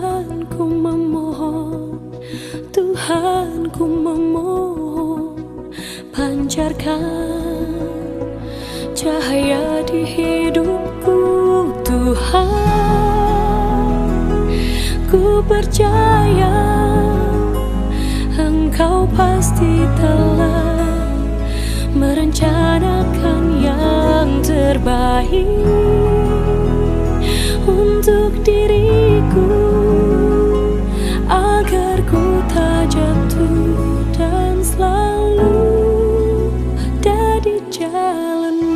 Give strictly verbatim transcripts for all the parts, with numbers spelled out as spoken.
Tuhan ku memohon, Tuhan ku memohon, pancarkan cahaya di hidupku. Tuhan, ku percaya Engkau pasti telah merencanakan yang terbaik untuk diriku, agar ku tak jatuh dan selalu ada di jalanmu.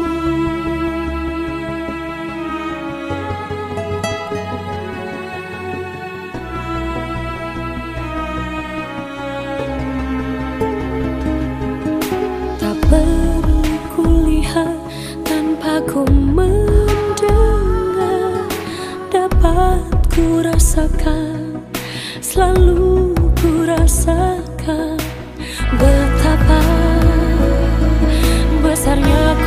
Tak perlu kulihat tanpa ku mendengar, dapat ku rasakan, selalu ku rasakan betapa besarnya